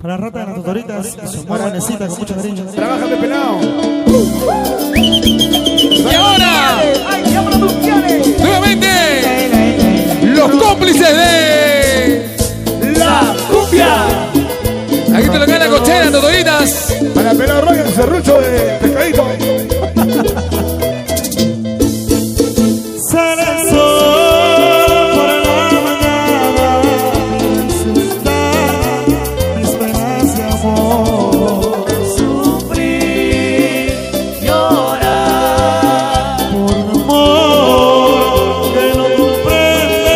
Para la rata de las Totoritas, su buenecita con mucho cariño. Trabájame, pelado. Y ahora, nuevamente, los cómplices de La cumbia. aquí te lo gana Cochera, Totoritas. Para pelado rollo, el serrucho de pescadito. Sale el sol por la mañana, insultar mis penas de amor. Sufrir, llorar Por un amor que no comprende.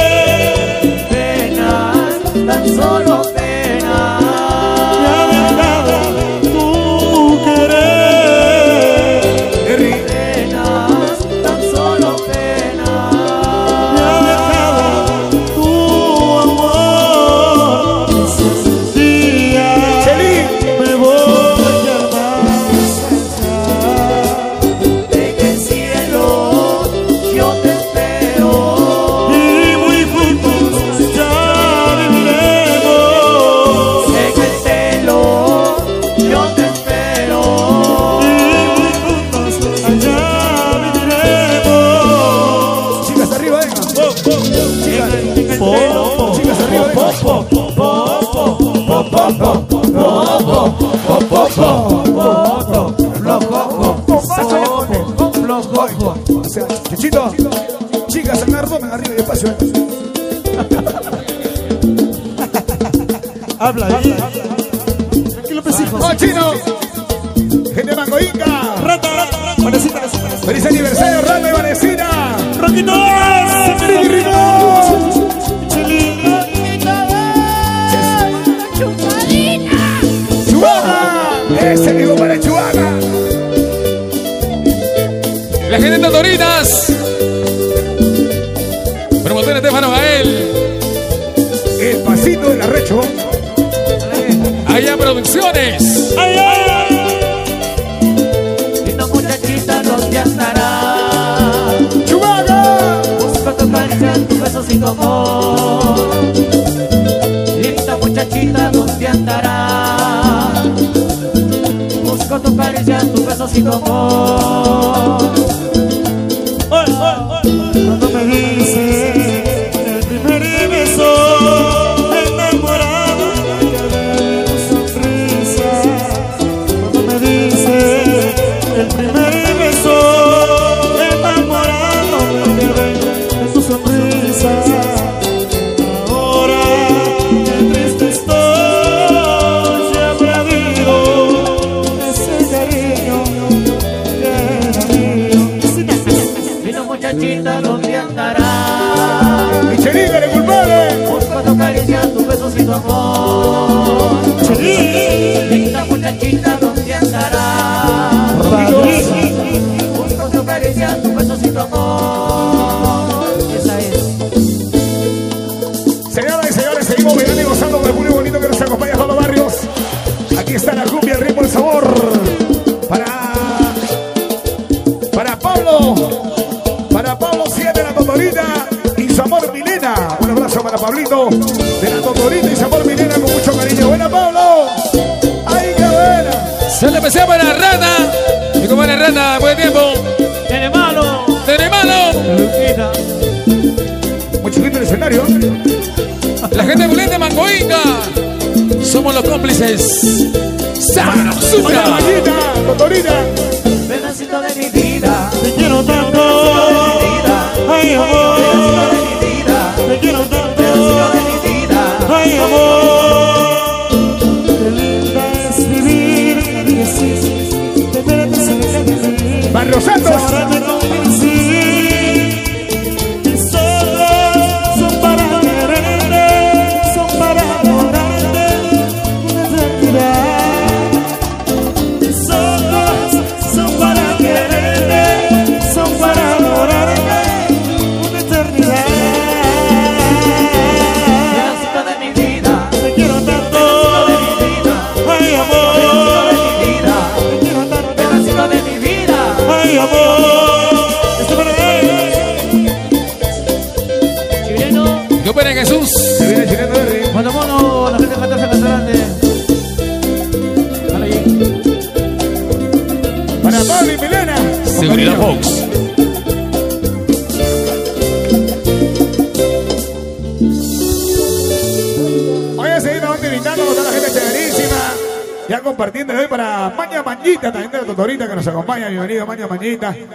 penas, tan solo penas. Me ha dejado tu querer. Penas, tan solo penas. Me ha dejado tu amor. Y si un día me voy a marchar, En el cielo yo te espero. y muy juntos ya viviremos. En el cielo yo te espero. Y muy juntos allá viviremos. Chicas arriba, venga. Po, Chicas arriba, venga. O sea, Chichito, chicas, agarro, arriba y despacio. habla ahí. Tranquilo, pesijo. ¡Oh, chino! Gente de Mangoinga. Rata, Vanesita, ¡Feliz aniversario, Rata y Vanesina! Roquito, ¡Chubaga! ¡Ese digo para Chubaga! La gente de Totoritas. Promotor Estefano Gael. El pasito del arrecho. Allá Producciones. Linda muchachita, ¿dónde andará? ¡Chubaga! Busco tu caricia, tu beso sin tu amor. Linda muchachita, ¿dónde andará? Busco tu caricia, tu beso sin tu amor. Cuando me dices el primer beso, enamorado me quedé de tu sonrisa. Cuando me dices el primer beso, enamorado me quedé de tu sonrisa. Ahora qué triste estoy, ya he perdido ese cariño que era mío. Linda muchachita, ¿dónde andará? ¡Michelita, el culpable! Busco tu caricia, tu beso sin tu amor. Linda muchachita, ¿dónde andará? Busco tu caricia, tu beso sin tu amor. Esa es. Señoras y señores, seguimos bailando y gozando con el público bonito que nos acompaña a todos los barrios. Aquí está la cumbia, el ritmo, el sabor. Para Pablo 7 de la Totorita y su amor Milena. Un abrazo para Pablito de la Totorita y su amor Milena con mucho cariño. ¡Buena, Pablo! ¡Ay, qué buena! Se le empecé para la Rata. Y como era Rata, buen tiempo. Tiene malo. ¡Tiene malo! Muy chiquito el escenario. La gente de Mangoinga. Somos los cómplices. ¡Buena ¡Sabrosura! Mayita, Totorita! Pedacito de mi vida. Te quiero tanto, ay amor, Pedacito de mi vida. te quiero tanto, Pedacito de mi vida. ay amor. Qué linda es vivir, y así, tener que ser feliz. Barrio Santos. Ahora me convencí, mis ojos son para quererte, son para adorarte, una eternidad. Mis ojos son para quererte. Pablo y Milena. Seguridad Fox. Oye, seguimos invitando a toda la gente chéverísima. Ya compartiendo hoy para Maña Mañita, también de la Totorita que nos acompaña. Bienvenido, Maña Mañita.